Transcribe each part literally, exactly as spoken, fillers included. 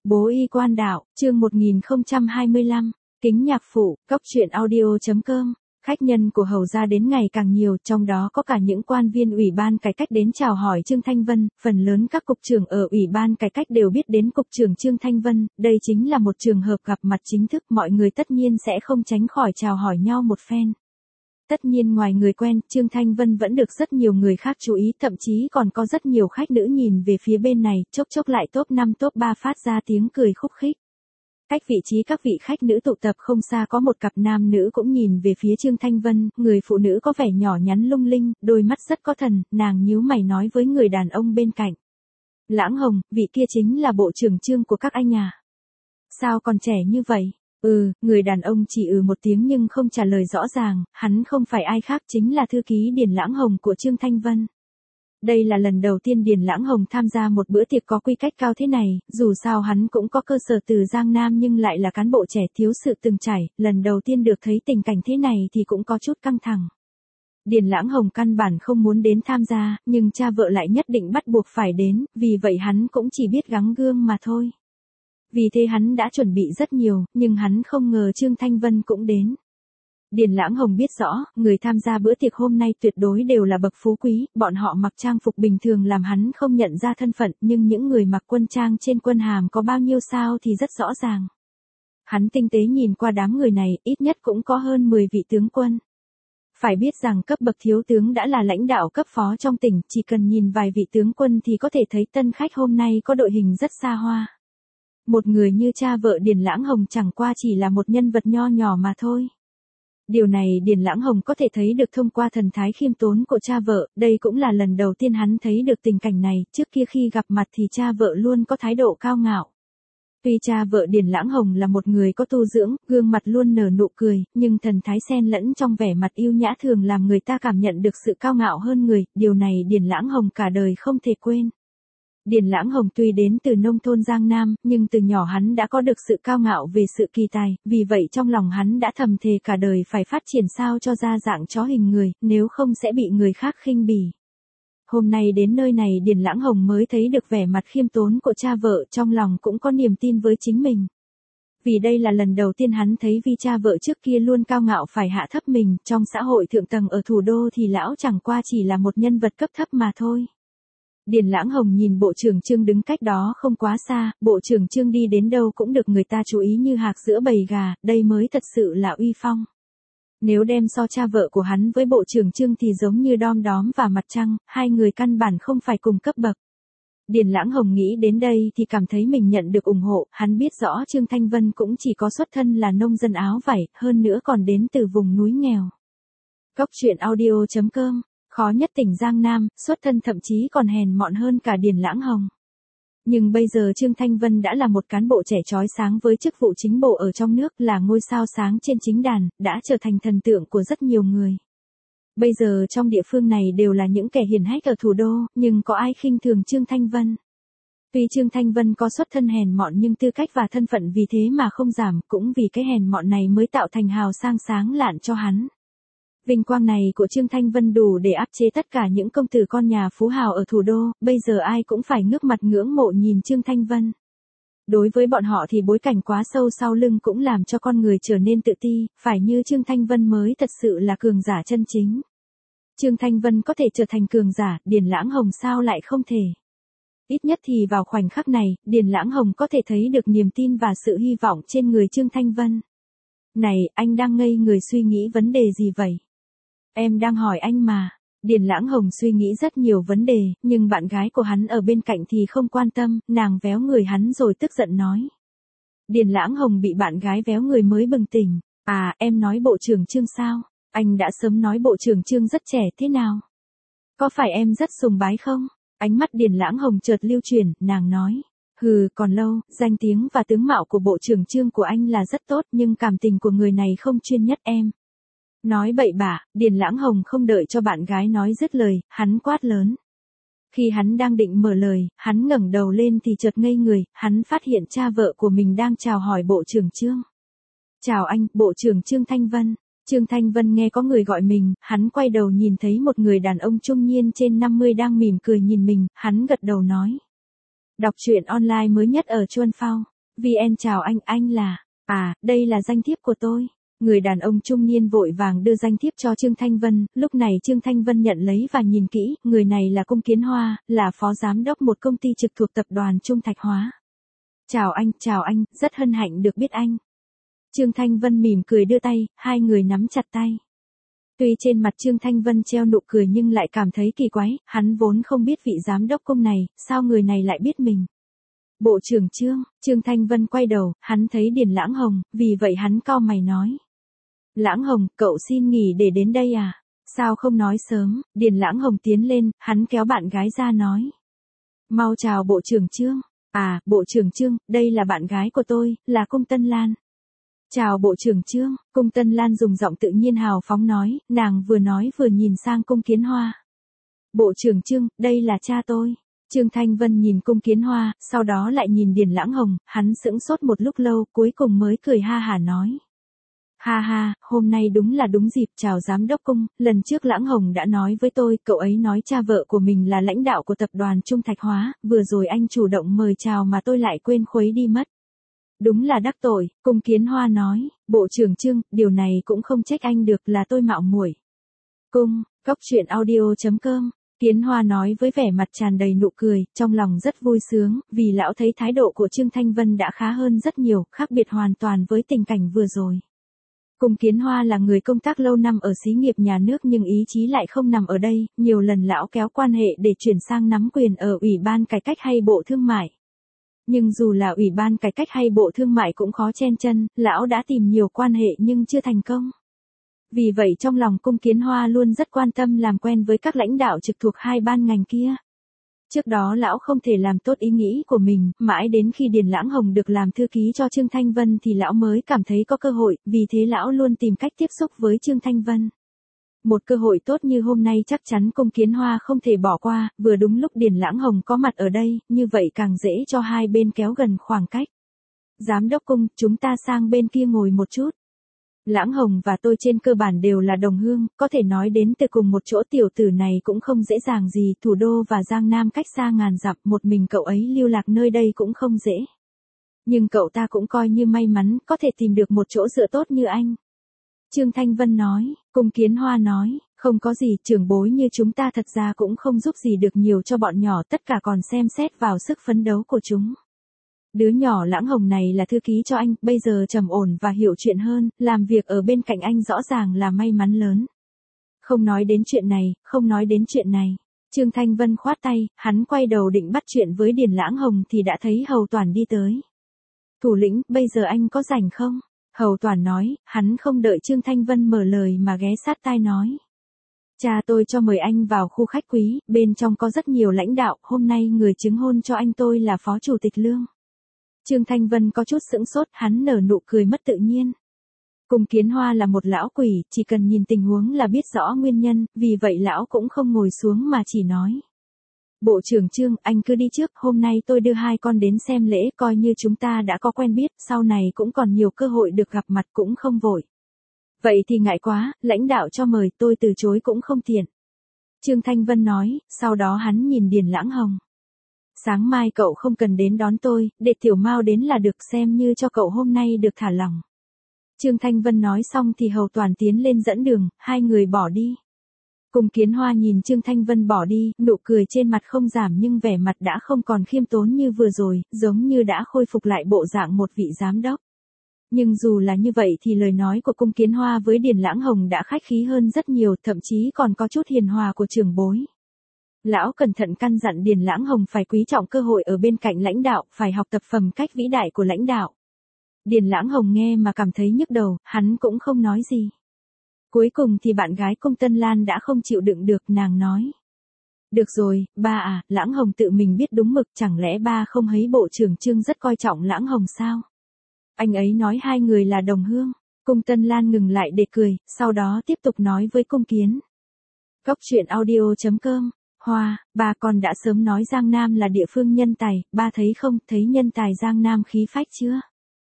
Bố y quan đạo, chương một nghìn không trăm hai mươi lăm, kính nhạc phụ, cốc truyện audio.com. Khách nhân của Hầu gia đến ngày càng nhiều, trong đó có cả những quan viên Ủy ban Cải cách đến chào hỏi Trương Thanh Vân, phần lớn các cục trưởng ở Ủy ban Cải cách đều biết đến cục trưởng Trương Thanh Vân, đây chính là một trường hợp gặp mặt chính thức, mọi người tất nhiên sẽ không tránh khỏi chào hỏi nhau một phen. Tất nhiên ngoài người quen, Trương Thanh Vân vẫn được rất nhiều người khác chú ý, thậm chí còn có rất nhiều khách nữ nhìn về phía bên này, chốc chốc lại top năm top ba phát ra tiếng cười khúc khích. Cách vị trí các vị khách nữ tụ tập không xa có một cặp nam nữ cũng nhìn về phía Trương Thanh Vân, người phụ nữ có vẻ nhỏ nhắn lung linh, đôi mắt rất có thần, nàng nhíu mày nói với người đàn ông bên cạnh. Lãng Hồng, vị kia chính là bộ trưởng Trương của các anh à? Sao còn trẻ như vậy? Ừ, người đàn ông chỉ ừ một tiếng nhưng không trả lời rõ ràng, hắn không phải ai khác chính là thư ký Điền Lãng Hồng của Trương Thanh Vân. Đây là lần đầu tiên Điền Lãng Hồng tham gia một bữa tiệc có quy cách cao thế này, dù sao hắn cũng có cơ sở từ Giang Nam nhưng lại là cán bộ trẻ thiếu sự từng trải, lần đầu tiên được thấy tình cảnh thế này thì cũng có chút căng thẳng. Điền Lãng Hồng căn bản không muốn đến tham gia, nhưng cha vợ lại nhất định bắt buộc phải đến, vì vậy hắn cũng chỉ biết gắng gương mà thôi. Vì thế hắn đã chuẩn bị rất nhiều, nhưng hắn không ngờ Trương Thanh Vân cũng đến. Điền Lãng Hồng biết rõ, người tham gia bữa tiệc hôm nay tuyệt đối đều là bậc phú quý, bọn họ mặc trang phục bình thường làm hắn không nhận ra thân phận, nhưng những người mặc quân trang trên quân hàm có bao nhiêu sao thì rất rõ ràng. Hắn tinh tế nhìn qua đám người này, ít nhất cũng có hơn mười vị tướng quân. Phải biết rằng cấp bậc thiếu tướng đã là lãnh đạo cấp phó trong tỉnh, chỉ cần nhìn vài vị tướng quân thì có thể thấy tân khách hôm nay có đội hình rất xa hoa. Một người như cha vợ Điền Lãng Hồng chẳng qua chỉ là một nhân vật nho nhỏ mà thôi. Điều này Điền Lãng Hồng có thể thấy được thông qua thần thái khiêm tốn của cha vợ, đây cũng là lần đầu tiên hắn thấy được tình cảnh này, trước kia khi gặp mặt thì cha vợ luôn có thái độ cao ngạo. Tuy cha vợ Điền Lãng Hồng là một người có tu dưỡng, gương mặt luôn nở nụ cười, nhưng thần thái xen lẫn trong vẻ mặt yêu nhã thường làm người ta cảm nhận được sự cao ngạo hơn người, điều này Điền Lãng Hồng cả đời không thể quên. Điền Lãng Hồng tuy đến từ nông thôn Giang Nam, nhưng từ nhỏ hắn đã có được sự cao ngạo về sự kỳ tài, vì vậy trong lòng hắn đã thầm thề cả đời phải phát triển sao cho ra dạng chó hình người, nếu không sẽ bị người khác khinh bỉ. Hôm nay đến nơi này Điền Lãng Hồng mới thấy được vẻ mặt khiêm tốn của cha vợ, trong lòng cũng có niềm tin với chính mình. Vì đây là lần đầu tiên hắn thấy vì cha vợ trước kia luôn cao ngạo phải hạ thấp mình, trong xã hội thượng tầng ở thủ đô thì lão chẳng qua chỉ là một nhân vật cấp thấp mà thôi. Điền Lãng Hồng nhìn bộ trưởng Trương đứng cách đó không quá xa, bộ trưởng Trương đi đến đâu cũng được người ta chú ý như hạc giữa bầy gà, đây mới thật sự là uy phong. Nếu đem so cha vợ của hắn với bộ trưởng Trương thì giống như đom đóm và mặt trăng, hai người căn bản không phải cùng cấp bậc. Điền Lãng Hồng nghĩ đến đây thì cảm thấy mình nhận được ủng hộ, hắn biết rõ Trương Thanh Vân cũng chỉ có xuất thân là nông dân áo vải, hơn nữa còn đến từ vùng núi nghèo. Cốc truyện audio.com. Khó nhất tỉnh Giang Nam, xuất thân thậm chí còn hèn mọn hơn cả Điền Lãng Hồng. Nhưng bây giờ Trương Thanh Vân đã là một cán bộ trẻ chói sáng với chức vụ chính bộ ở trong nước, là ngôi sao sáng trên chính đàn, đã trở thành thần tượng của rất nhiều người. Bây giờ trong địa phương này đều là những kẻ hiển hách ở thủ đô, nhưng có ai khinh thường Trương Thanh Vân. Tuy Trương Thanh Vân có xuất thân hèn mọn nhưng tư cách và thân phận vì thế mà không giảm, cũng vì cái hèn mọn này mới tạo thành hào sang sáng lạn cho hắn. Vinh quang này của Trương Thanh Vân đủ để áp chế tất cả những công tử con nhà phú hào ở thủ đô, bây giờ ai cũng phải ngước mặt ngưỡng mộ nhìn Trương Thanh Vân. Đối với bọn họ thì bối cảnh quá sâu sau lưng cũng làm cho con người trở nên tự ti, phải như Trương Thanh Vân mới thật sự là cường giả chân chính. Trương Thanh Vân có thể trở thành cường giả, Điền Lãng Hồng sao lại không thể. Ít nhất thì vào khoảnh khắc này, Điền Lãng Hồng có thể thấy được niềm tin và sự hy vọng trên người Trương Thanh Vân. Này, anh đang ngây người suy nghĩ vấn đề gì vậy? Em đang hỏi anh mà. Điền Lãng Hồng suy nghĩ rất nhiều vấn đề, nhưng bạn gái của hắn ở bên cạnh thì không quan tâm, nàng véo người hắn rồi tức giận nói. Điền Lãng Hồng bị bạn gái véo người mới bừng tỉnh. À, em nói bộ trưởng Trương sao? Anh đã sớm nói bộ trưởng Trương rất trẻ thế nào? Có phải em rất sùng bái không? Ánh mắt Điền Lãng Hồng chợt lưu chuyển, nàng nói. Hừ, còn lâu, danh tiếng và tướng mạo của bộ trưởng Trương của anh là rất tốt nhưng cảm tình của người này không chuyên nhất em. Nói bậy bạ, Điền Lãng Hồng không đợi cho bạn gái nói dứt lời, hắn quát lớn. Khi hắn đang định mở lời, hắn ngẩng đầu lên thì chợt ngây người, hắn phát hiện cha vợ của mình đang chào hỏi bộ trưởng Trương. Chào anh, bộ trưởng Trương Thanh Vân. Trương Thanh Vân nghe có người gọi mình, hắn quay đầu nhìn thấy một người đàn ông trung niên trên năm mươi đang mỉm cười nhìn mình, hắn gật đầu nói. Đọc truyện online mới nhất ở Chuan Phao. vê en chào anh, anh là, à, đây là danh thiếp của tôi. Người đàn ông trung niên vội vàng đưa danh thiếp cho Trương Thanh Vân, lúc này Trương Thanh Vân nhận lấy và nhìn kỹ, người này là Cung Kiến Hoa, là phó giám đốc một công ty trực thuộc tập đoàn Trung Thạch Hóa. Chào anh, chào anh, rất hân hạnh được biết anh. Trương Thanh Vân mỉm cười đưa tay, hai người nắm chặt tay. Tuy trên mặt Trương Thanh Vân treo nụ cười nhưng lại cảm thấy kỳ quái, hắn vốn không biết vị giám đốc Cung này, sao người này lại biết mình. Bộ trưởng Trương, Trương Thanh Vân quay đầu, hắn thấy Điền Lãng Hồng, vì vậy hắn cau mày nói. Lãng Hồng, cậu xin nghỉ để đến đây à? Sao không nói sớm? Điền Lãng Hồng tiến lên, hắn kéo bạn gái ra nói. Mau chào Bộ trưởng Trương. À, Bộ trưởng Trương, đây là bạn gái của tôi, là Cung Tân Lan. Chào Bộ trưởng Trương, Cung Tân Lan dùng giọng tự nhiên hào phóng nói, nàng vừa nói vừa nhìn sang Cung Kiến Hoa. Bộ trưởng Trương, đây là cha tôi. Trương Thanh Vân nhìn Cung Kiến Hoa, sau đó lại nhìn Điền Lãng Hồng, hắn sững sốt một lúc lâu, cuối cùng mới cười ha hả nói. Ha ha, hôm nay đúng là đúng dịp, chào giám đốc Cung, lần trước Lãng Hồng đã nói với tôi, cậu ấy nói cha vợ của mình là lãnh đạo của tập đoàn Trung Thạch Hóa, vừa rồi anh chủ động mời chào mà tôi lại quên khuấy đi mất. Đúng là đắc tội, Cung Kiến Hoa nói, Bộ trưởng Trương, điều này cũng không trách anh được, là tôi mạo muội. Cung, góc truyện audio chấm com. Kiến Hoa nói với vẻ mặt tràn đầy nụ cười, trong lòng rất vui sướng, vì lão thấy thái độ của Trương Thanh Vân đã khá hơn rất nhiều, khác biệt hoàn toàn với tình cảnh vừa rồi. Cung Kiến Hoa là người công tác lâu năm ở xí nghiệp nhà nước nhưng ý chí lại không nằm ở đây, nhiều lần lão kéo quan hệ để chuyển sang nắm quyền ở Ủy ban Cải cách hay Bộ Thương mại. Nhưng dù là Ủy ban Cải cách hay Bộ Thương mại cũng khó chen chân, lão đã tìm nhiều quan hệ nhưng chưa thành công. Vì vậy trong lòng Cung Kiến Hoa luôn rất quan tâm làm quen với các lãnh đạo trực thuộc hai ban ngành kia. Trước đó lão không thể làm tốt ý nghĩ của mình, mãi đến khi Điền Lãng Hồng được làm thư ký cho Trương Thanh Vân thì lão mới cảm thấy có cơ hội, vì thế lão luôn tìm cách tiếp xúc với Trương Thanh Vân. Một cơ hội tốt như hôm nay chắc chắn Cung Kiến Hoa không thể bỏ qua, vừa đúng lúc Điền Lãng Hồng có mặt ở đây, như vậy càng dễ cho hai bên kéo gần khoảng cách. Giám đốc Cung, chúng ta sang bên kia ngồi một chút. Lãng Hồng và tôi trên cơ bản đều là đồng hương, có thể nói đến từ cùng một chỗ, tiểu tử này cũng không dễ dàng gì, thủ đô và Giang Nam cách xa ngàn dặm, một mình cậu ấy lưu lạc nơi đây cũng không dễ. Nhưng cậu ta cũng coi như may mắn, có thể tìm được một chỗ dựa tốt như anh. Trương Thanh Vân nói, Cung Kiến Hoa nói, không có gì, trưởng bối như chúng ta thật ra cũng không giúp gì được nhiều cho bọn nhỏ, tất cả còn xem xét vào sức phấn đấu của chúng. Đứa nhỏ Lãng Hồng này là thư ký cho anh, bây giờ trầm ổn và hiểu chuyện hơn, làm việc ở bên cạnh anh rõ ràng là may mắn lớn. Không nói đến chuyện này, không nói đến chuyện này. Trương Thanh Vân khoát tay, hắn quay đầu định bắt chuyện với Điền Lãng Hồng thì đã thấy Hầu Toản đi tới. Thủ lĩnh, bây giờ anh có rảnh không? Hầu Toản nói, hắn không đợi Trương Thanh Vân mở lời mà ghé sát tai nói. Cha tôi cho mời anh vào khu khách quý, bên trong có rất nhiều lãnh đạo, hôm nay người chứng hôn cho anh tôi là Phó Chủ tịch Lương. Trương Thanh Vân có chút sững sốt, hắn nở nụ cười mất tự nhiên. Cung Kiến Hoa là một lão quỷ, chỉ cần nhìn tình huống là biết rõ nguyên nhân, vì vậy lão cũng không ngồi xuống mà chỉ nói. Bộ trưởng Trương, anh cứ đi trước, hôm nay tôi đưa hai con đến xem lễ, coi như chúng ta đã có quen biết, sau này cũng còn nhiều cơ hội được gặp mặt cũng không vội. Vậy thì ngại quá, lãnh đạo cho mời, tôi từ chối cũng không tiện. Trương Thanh Vân nói, sau đó hắn nhìn Điền Lãng Hồng. Sáng mai cậu không cần đến đón tôi, để Tiểu Mao đến là được, xem như cho cậu hôm nay được thả lỏng. Trương Thanh Vân nói xong thì Hầu Toản tiến lên dẫn đường, hai người bỏ đi. Cung Kiến Hoa nhìn Trương Thanh Vân bỏ đi, nụ cười trên mặt không giảm nhưng vẻ mặt đã không còn khiêm tốn như vừa rồi, giống như đã khôi phục lại bộ dạng một vị giám đốc. Nhưng dù là như vậy thì lời nói của Cung Kiến Hoa với Điền Lãng Hồng đã khách khí hơn rất nhiều, thậm chí còn có chút hiền hòa của trưởng bối. Lão cẩn thận căn dặn Điền Lãng Hồng phải quý trọng cơ hội ở bên cạnh lãnh đạo, phải học tập phẩm cách vĩ đại của lãnh đạo. Điền Lãng Hồng nghe mà cảm thấy nhức đầu, hắn cũng không nói gì. Cuối cùng thì bạn gái Cung Tân Lan đã không chịu đựng được, nàng nói. Được rồi, ba à, Lãng Hồng tự mình biết đúng mực, chẳng lẽ ba không thấy Bộ trưởng Trương rất coi trọng Lãng Hồng sao? Anh ấy nói hai người là đồng hương. Cung Tân Lan ngừng lại để cười, sau đó tiếp tục nói với Cung Kiến. Góc truyện audio chấm com. Hoa, ba con đã sớm nói Giang Nam là địa phương nhân tài, ba thấy không, thấy nhân tài Giang Nam khí phách chưa?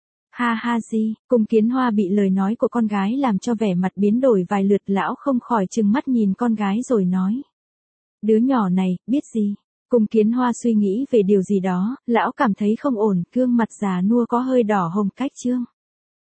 Ha ha gì, Cung Kiến Hoa bị lời nói của con gái làm cho vẻ mặt biến đổi vài lượt, lão không khỏi trừng mắt nhìn con gái rồi nói. Đứa nhỏ này, biết gì? Cung Kiến Hoa suy nghĩ về điều gì đó, lão cảm thấy không ổn, gương mặt già nua có hơi đỏ hồng cách trương.